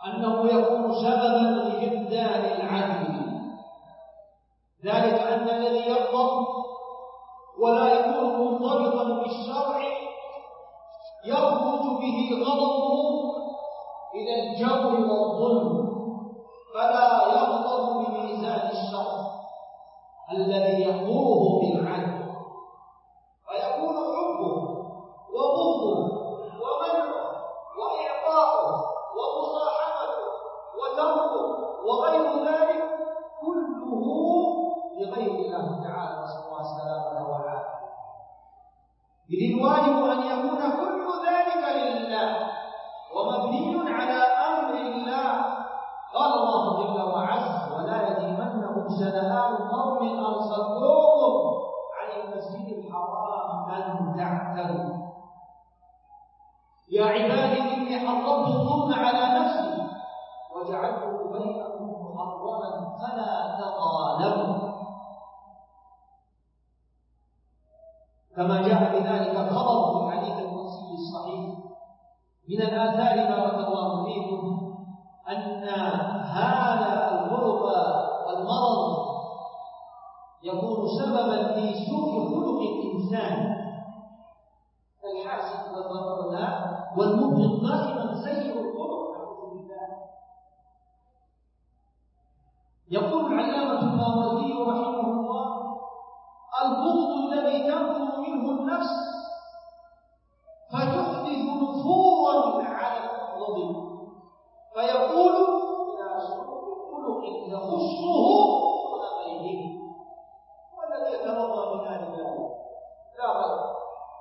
أنه يكون سببا لجدان العدل، ذلك أن الذي يغضب ولا يكون منضبطا بالشرع يخرج به غضبه إلى الجور والظلم، فلا يغضب بميزان الشرع الذي يأمره بالعدل، فيكون حبه وبغضه ومنعه وإعطاؤه ومصاحبته وتركه وغير ذلك كله لغير الله تعالى، نسأل الله السلامة والعافية. إذ الواجب أن يكون كل ذلك لله ومبني على أمر الله. قال الله جل وعز: ولا يجرمنكم شنآن قوم أن صدوكم عن المسجد الحرام أن تعتدوا يا عبادي إني حرمت الظلم على نفسي وجعلته بينكم محرما فلا تظالموا، كما جاء بذلك خبر في الحديث القدسي الصحيح من الآثار بارك الله فيكم أن هذا الخلق والمرض يكون سببا في سوء خلق الإنسان، الحاسد والمبغض دائما سيء الخلق. يقول العلامة الماوردي رحمه الله: البغض الذي تنفر منه النفس فتحدث نفورا على المبغض فيقول إلى سوء خلق يخصه دون غيره، والذي يترضى من هذا ذلك لا غير.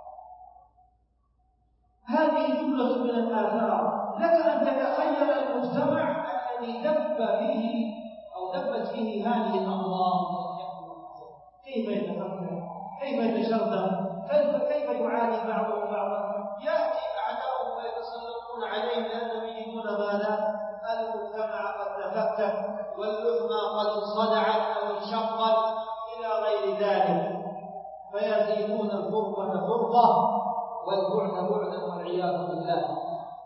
هذه جملة من الآثار. لك أن تتخيل المجتمع الذي دب فيه أو دبت فيه هذه الأمراض، كيف يتفكر، كيف يتشرذم، كيف يعاني بعضهم بعضا. يأتي أعداؤهم ويتسلطون عليهم لأنهم يجدون ماذا؟ المجتمع قد تفكك واللحمة قد انصدعت أو انشقت إلى غير ذلك، فيزيدون الفرقة فرقة والبعد بعدا والعياذ بالله.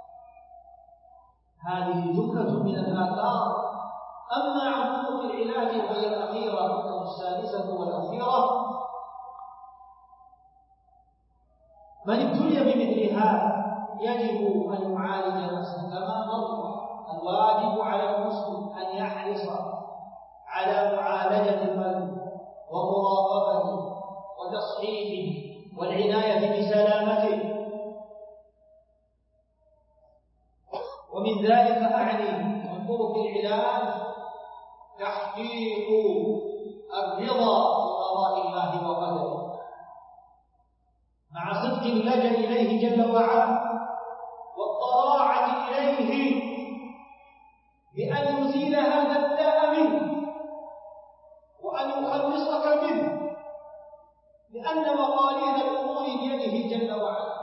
هذه جملة من الآثار. أما عن طرق العلاج وهي الأخيرة السادسة والأخيرة: من ابتلي بمثل هذا يجب أن يعالج نفسه كما مر. الواجب على المسلم أن يحرص على معالجة القلب ومراقبته وتصحيحه والعناية بسلامته. ومن ذلك أعني من طرق العلاج تحقيق الرضا بقضاء الله وقدره مع صدق اللجأ إليه جل وعلا والضراعة إليه بأن يزيل هذا الداء منه وأن يخلصك منه، لأن مقاليد الأمور بيده جل وعلا،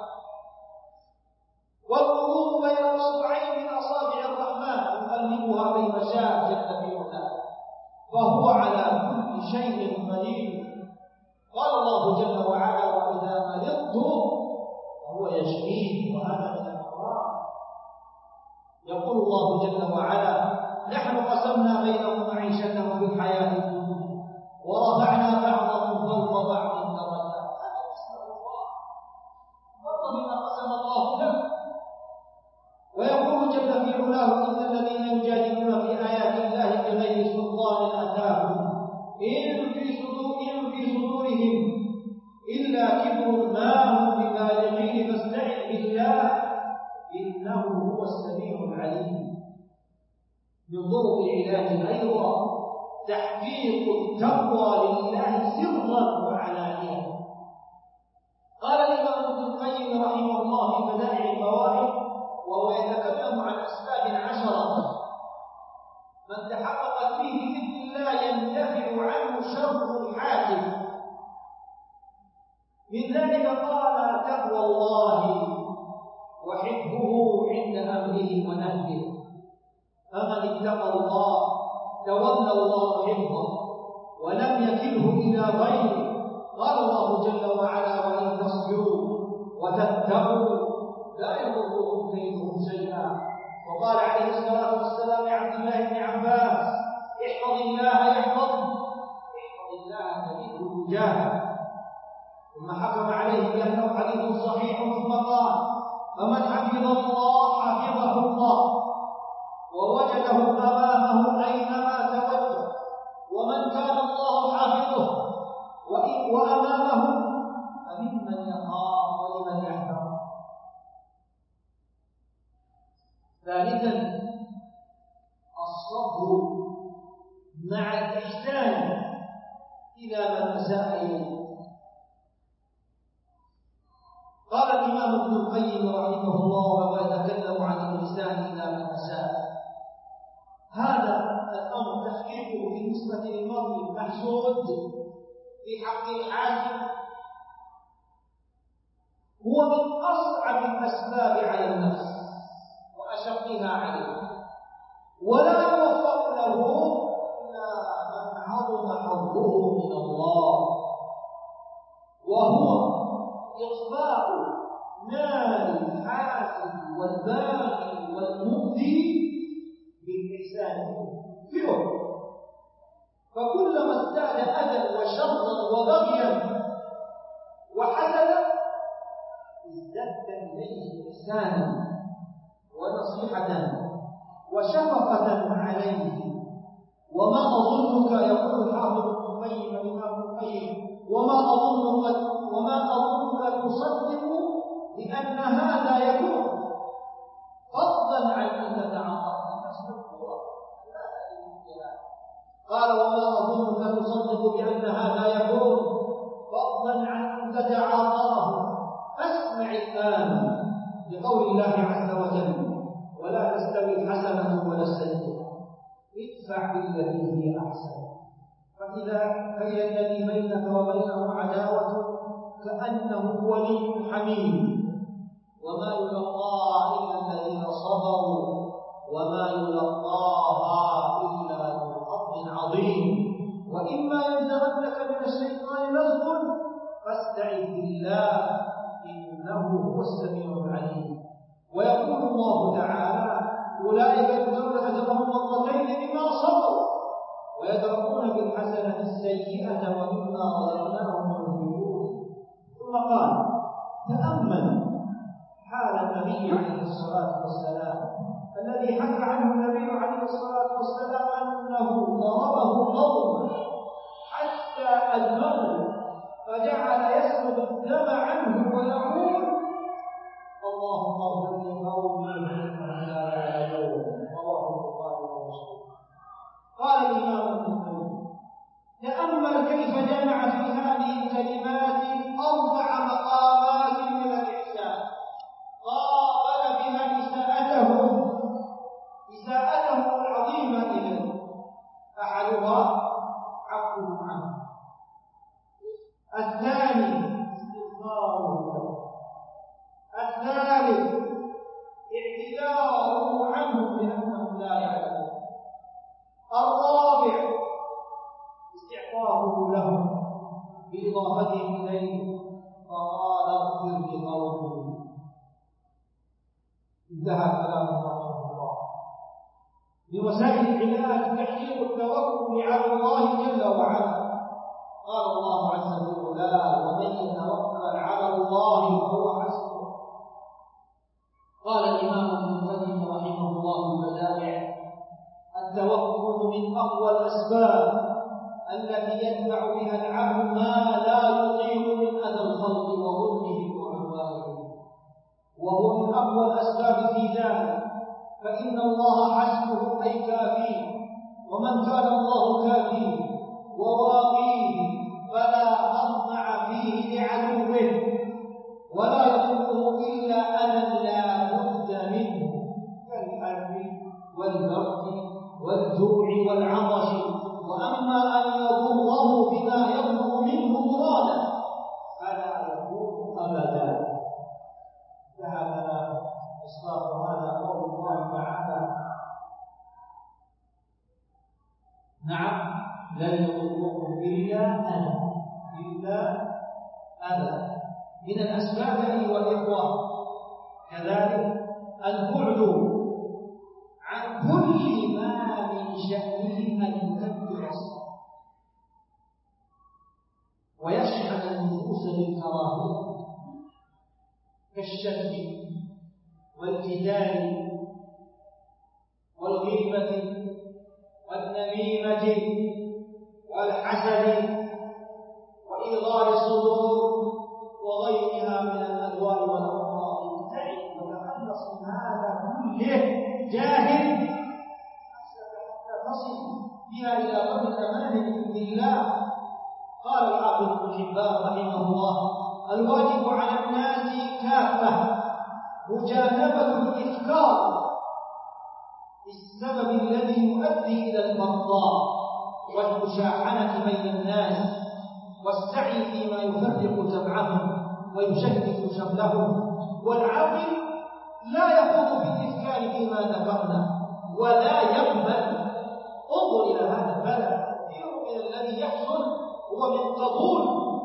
والقلوب بين أصبعين من أصابع الرحمن يقلبها كيف شاء جل في علاه، فهو على كل شيء قدير. قال الله جل وعلا: وإذا مرضت فهو يشفين، وهذا من الأمراض. يقول الله جل وعلا: نحن قسمنا بينهم معيشتهم في الحياة الدنيا ورفعنا بعضهم فوق بعض درجات. هذا قسم الله، مرض بما قسم الله له. ويقول جل في علاه: إن الذين يجادلون في آيات الله بغير سلطان أتاهم إن في صدورهم إلا كبر ما هم ببالغين فاستعذ بالله إنه هو السميع العليم. من طرق العلاج أيضا تحقيق التقوى لله سرا وعلانية. قال الإمام ابن القيم رحمه الله في بدائع الفوائد وهو يتكلم عن أسباب 10 من تحققت فيه بإذن الله يندفع عنه شر الحاكم. من ذلك قال: تقوى الله وحبه عند أمره ونهيه، فمن اتقى الله تولى الله حفظه ولم يكله إلى غيره. قال الله جل وعلا: وإن تصبروا وتتقوا لا يضركم كيدهم شيئا. وقال عليه الصلاة والسلام: والسلام لعبد الله بن عباس: احفظ الله يحفظك، احفظ الله تجده تجاهك. ثم حكم عليه بأنه حديث صحيح، ثم قال: فمن حفظ الله حفظه الله ووجده أمامه أينما توجه، ومن كان الله حافظه وأمامه فممن يخاف ولمن يحذر. ثالثا الصبر مع الإحسان إلى من أساء إليه. قال الإمام ابن القيم رحمه الله وهو يتكلم عن الإحسان إلى من أساء: هذا الأمر تحقيقه بالنسبة للمرء المحسود في حق الحاكم هو من أصعب الأسباب على النفس وأشقها عليه، ولا يوفق له إلا من عظم حظه من الله، وهو إطفاء نار الحاسد والباغي والمؤذي بالإحسان فيه. فكلما ازداد أذى وشرا وبغيا وحسدا ازددت إليه إحسانا ونصيحة وشفقة عليه. وما أظنك، يقول الحافظ ابن القيم الإمام ابن القيم، وما أظنك تصدق بأن هذا يكون فضلا عن أن تتعاطى نفس القوة. قال: وما أظنك تصدق بأن هذا يكون فضلا عن أن تتعاطاه. فاسمع الآن لقول الله عز وجل: ولا تستوي الحسنة ولا السيئة ادفع بالتي هي أحسن فإذا الذي بينك وبينه عداوة كأنه ولي حميم وما يلقاها إلا الذين صبروا وما يلقاها إلا ذو حظ عظيم. وإما ينزغنك من الشيطان نزغ فاستعذ بالله إنه هو السميع العليم. ويقول الله تعالى: أولئك يؤتون أجرهم مرتين بما صبروا ويدرؤون بالحسنة السيئة ومما رزقناهم ينفقون. ثم قال: تأمل حال النبي عليه الصلاة والسلام الذي حكى عنه النبي عليه الصلاة والسلام أنه ضربه قوم حتى أدمغه فجعل يسلب الدم عنه ويقول: اللهم اغفر لقومي فإنهم لا يعلمون. رواه البخاري ومسلم. قال الإمام ابن القيم: تأمل كيف جمع في هذه الكلمات 4 مقامات من الإحسان قابل بها إساءته العظيمة إليه. أحدها عفوه عنه، الثاني استغفاره له، الثالث اعتذاره عنه لأنهم لا يعلمون، الرابع استعطافه له بإضافته إليه فقال: اغفر لقومه. انتهى كلامه رحمه الله. بوسائل العلاج تحقيق التوكل على الله جل وعلا. قال الله عز وجل: ومن يتوكل على الله فهو حسبه. قال الإمام ابن القيم رحمه الله في البدائع: التوكل من أقوى الأسباب التي يدفع بها العبد ما لا يطيق من أذى الخلق وظلمهم وعدوانهم، وهو من أقوى الأسباب في ذلك، فإن الله حسبه أي كافيه، ومن كان الله كافيه وواقيه فلا مطمع فيه لعدوه ولا يضره إلا أذى لا بد منه كالحر والبرد والجوع والعطش. وأما أن يضره بما يضر منه مرادا فلا يكون أبدا. ذهب إصلاح هذا قول الله تعالى: نعم لن يضركم إلا أذى. من الأسباب أيها الإخوة كذلك البعد عن كل شأنه أن يكبر الصلاة ويشحن النفوس بالكراهية كالشتم والجدال والغيبة والنميمة والحسد وإيغار الصدور وغيرها من الأدواء والأمراض. ابتعد وتخلص من هذا كله جاهل نفسك حتى تصل بها إلى بر الأمان بإذن الله. قال الحافظ ابن حبان رحمه الله: الواجب على الناس كافة مجانبة الإفكار السبب الذي يؤدي إلى البغضاء والمشاحنة بين الناس، والسعي فيما يفرق جمعهم ويشتت شملهم. والعاقل لا يخوض في الإفكار فيما ذكرنا ولا يقبل. انظر إلى هذا البلد، كثير من الذي يحصل هو من قبول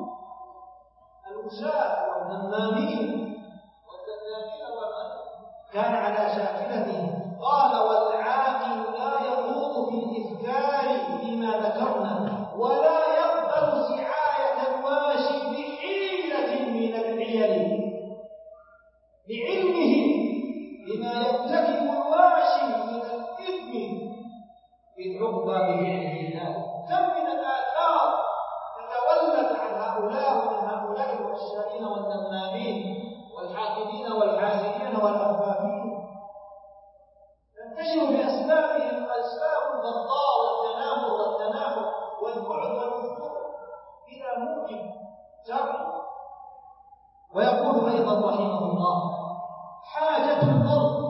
الوشاة والنمامين والكذابين ومن كان على شاكلته. قال: والعاقل لا يخوض في الإفكار فيما ذكرنا ولا يقبل سعاية الواشي بحيلة من الحيل لعلمه بما يرتكب الواشي من الإثم بالعقبى بفعله ذلك. كم من الآثار تتولد عن هؤلاء ومن هؤلاء الوشائين والنمامين والحاقدين والحاسدين والأفافين، تنتشر بأسبابهم أسباب البغضاء والتنافر والتنافر والبعد والنفور بلا موجب شرعي. ويقول أيضا رحمه الله: حاجة المرء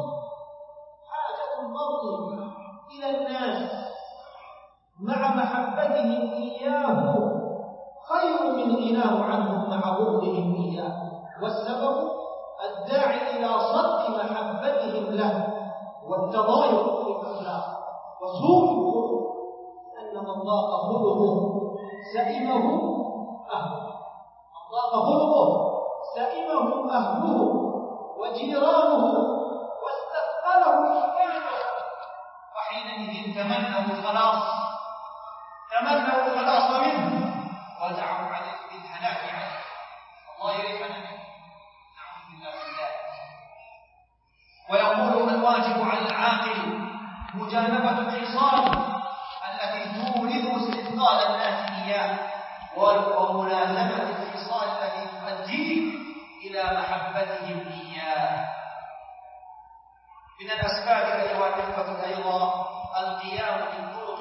إلى الناس مع محبتهم إياه خير من غناه عنهم مع بغضهم إياه. والسبب الداعي إلى صد محبتهم له والتضايق في الأخلاق وسوء الخلق، لأن من ضاق خلقه سئمه أهله، من ضاق خلقه سئمه أهله وجيرانه واستثقله إيمانه، وحينئذ تمنوا الخلاص منه ودعوا على الهلاك عنه. الله يعفنا منه، نعوذ بالله من ذلك. ويقول: الواجب على العاقل مجانبة الخصال التي تورث استثقال الناس إياه وملازمة الخصال التي تؤدي إلى محبتهم إياه. من الأسباب أيها الإخوة أيضا القيام بالطرق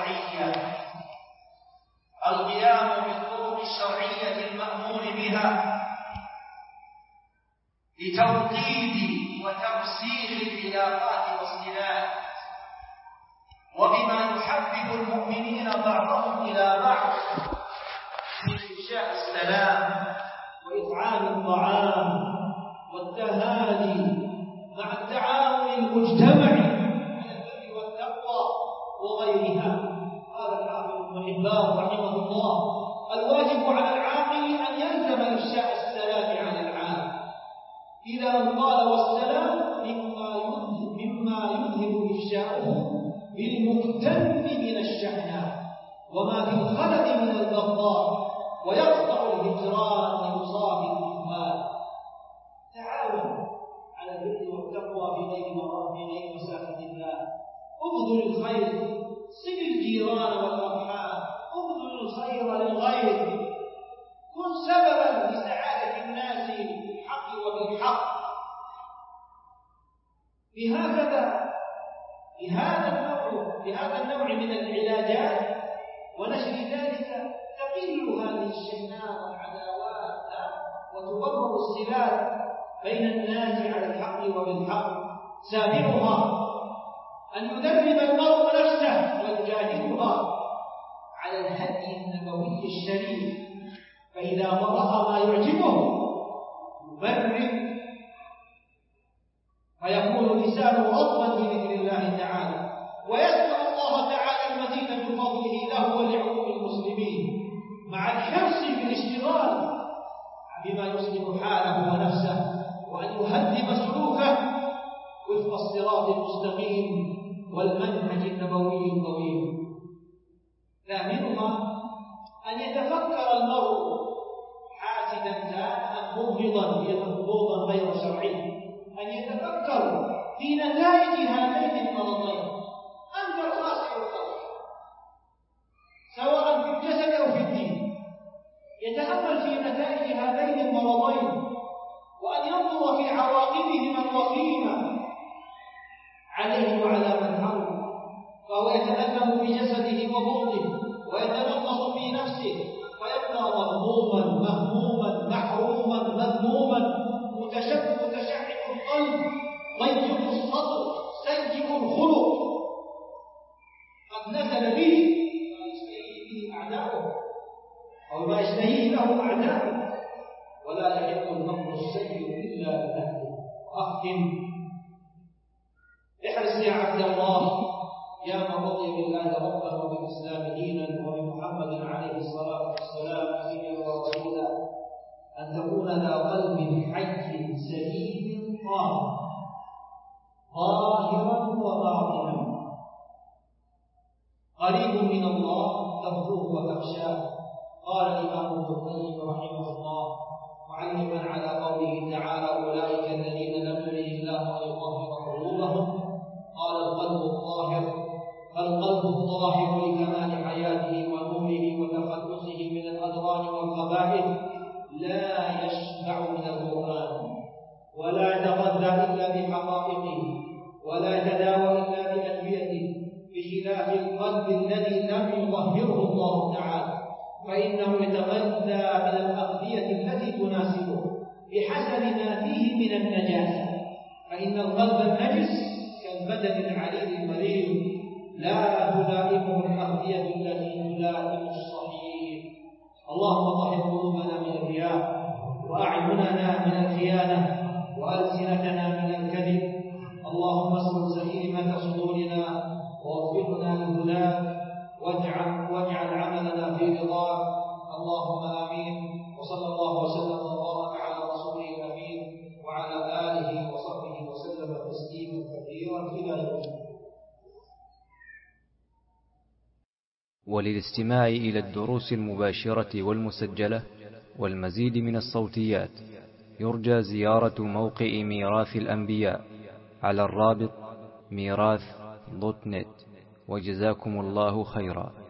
الشرعية المأمور بها لتوطيد وترسيخ العلاقات والصلات، وبما يحبب المؤمنين بعضهم إلى بعض من إفشاء السلام وإطعام الطعام والتهادي مع التعاون المجتمعي على البر والتقوى وغيرها. قال الحافظ ابن حبان رحمه الله: الواجب على العاقل أن يلزم إفشاء السلام على العام، إلى أن قال: والسلام مما يذهب إفشاؤه بالمكتن من الشحناء وما في الخلد من البغضاء ويقطع الهجران لمصاب الإخوان. تعاون على البر والتقوى في غير مساحة الله. ابذل الخير، صل الجيران والأرحام، ابذل الخير للغير، كن سببا لسعادة الناس بالحق وبالحق. بهذا النوع من العلاجات ونشر ذلك تقل هذه الشحناء والعداوات وتبرر الصلات بين الناس على الحق وبالحق. سابعها أن يدرب المرء نفسه ويجاهدها على الهدي النبوي الشريف، فإذا رأى ما يعجبه يبرر فيكون لسانه رطبا بذكر الله تعالى، ويسأل الله تعالى المزيد من فضله له ولعموم المسلمين، مع الحرص في الاشتغال بما يصلح حاله ونفسه، وأن يهذب سلوكه وفق الصراط المستقيم والمنهج النبوي الطويل. يتفكر المرء حاسدا كان أم مبغضا غير شرعي، أن يتفكر في نتائج هذين المرضين، أنت الخاسر الخاسر سواء في الجسد أو في الدين. يتأمل في نتائج هذين المرضين، وأن ينظر في عواقبهما الوخيمة عليه وعلى من حوله، فهو يتألم في جسده وبطنه ويتنقص في نفسه، فيبقى مغموما مهموما محروما مذموما متشعب القلب ضيق الصدر سيء الخلق، قد نزل به ما يشتهيه به أعداؤه أو ما يشتهيه له أعداؤه، ولا يحق المكر السيء إلا بأهله. وأختم، احرص يا عبد الله يا من رضي بالله ربا وبالإسلام دينا وبمحمد عليه الصلاة والسلام نبيا ورسولا، أن تكون ذا قلب حي سليم ظاهرا وباطنا، قريب من الله ترجوه وتخشاه. قال الإمام ابن القيم رحمه الله معلقا على قوله تعالى: أولئك الذين لم يرد الله أن يطهر قلوبهم، قال: القلب الطاهر، فالقلب الطاهر لكمال حياته ونوره وتخلصه من الأدران والخبائث لا يشبع من القرآن، ولا يتغذى إلا بحقائقه، ولا يتداوى إلا بأدويته، بخلاف القلب الذي لم يطهره الله تعالى، فإنه يتغذى من الأغذية التي تناسبه بحسب ما فيه من النجاسة، فإن القلب النجس كالبدن العليل المريض لا تلائمه الأغذية التي تلائم الصحيح. اللهم طهر قلوبنا من الرياء، وأعيننا من الخيانة، وألسنتنا من الكذب. اللهم اسلل سخيمة صدورنا ووفقنا للهدى، واجعل عملنا في رضاك. اللهم آمين. وصلى الله وسلم وبارك على رسوله الأمين وعلى آله وصحبه وسلم تسليما كثيرا إلى يوم الدين. وللاستماع إلى الدروس المباشرة والمسجلة والمزيد من الصوتيات يرجى زيارة موقع ميراث الأنبياء على الرابط ميراث.net. وجزاكم الله خيرا.